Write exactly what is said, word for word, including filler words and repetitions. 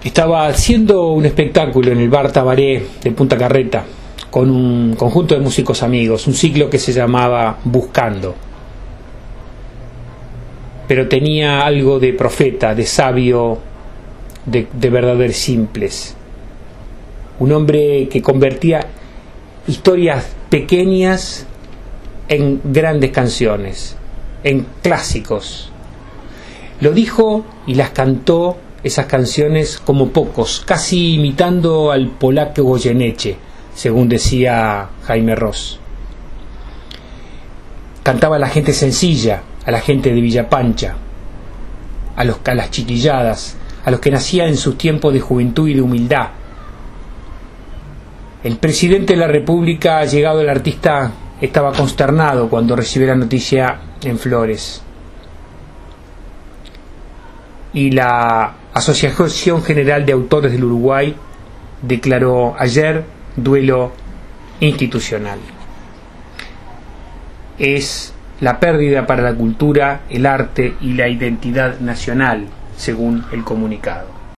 Estaba haciendo un espectáculo en el bar Tabaré de Punta Carreta con un conjunto de músicos amigos, un ciclo que se llamaba Buscando. Pero tenía algo de profeta, de sabio, de, de verdaderos simples. Un hombre que convertía historias pequeñas en grandes canciones, en clásicos. Lo dijo y las cantó esas canciones como pocos, casi imitando al polaco Goyeneche, según decía Jaime Ross. Cantaba a la gente sencilla, a la gente de Villapancha, a, los, a las chiquilladas, a los que nacían en sus tiempos de juventud y de humildad. El presidente de la República, llegado el artista, estaba consternado cuando recibió la noticia en Flores. Y la Asociación General de Autores del Uruguay declaró ayer duelo institucional. Es la pérdida para la cultura, el arte y la identidad nacional, según el comunicado.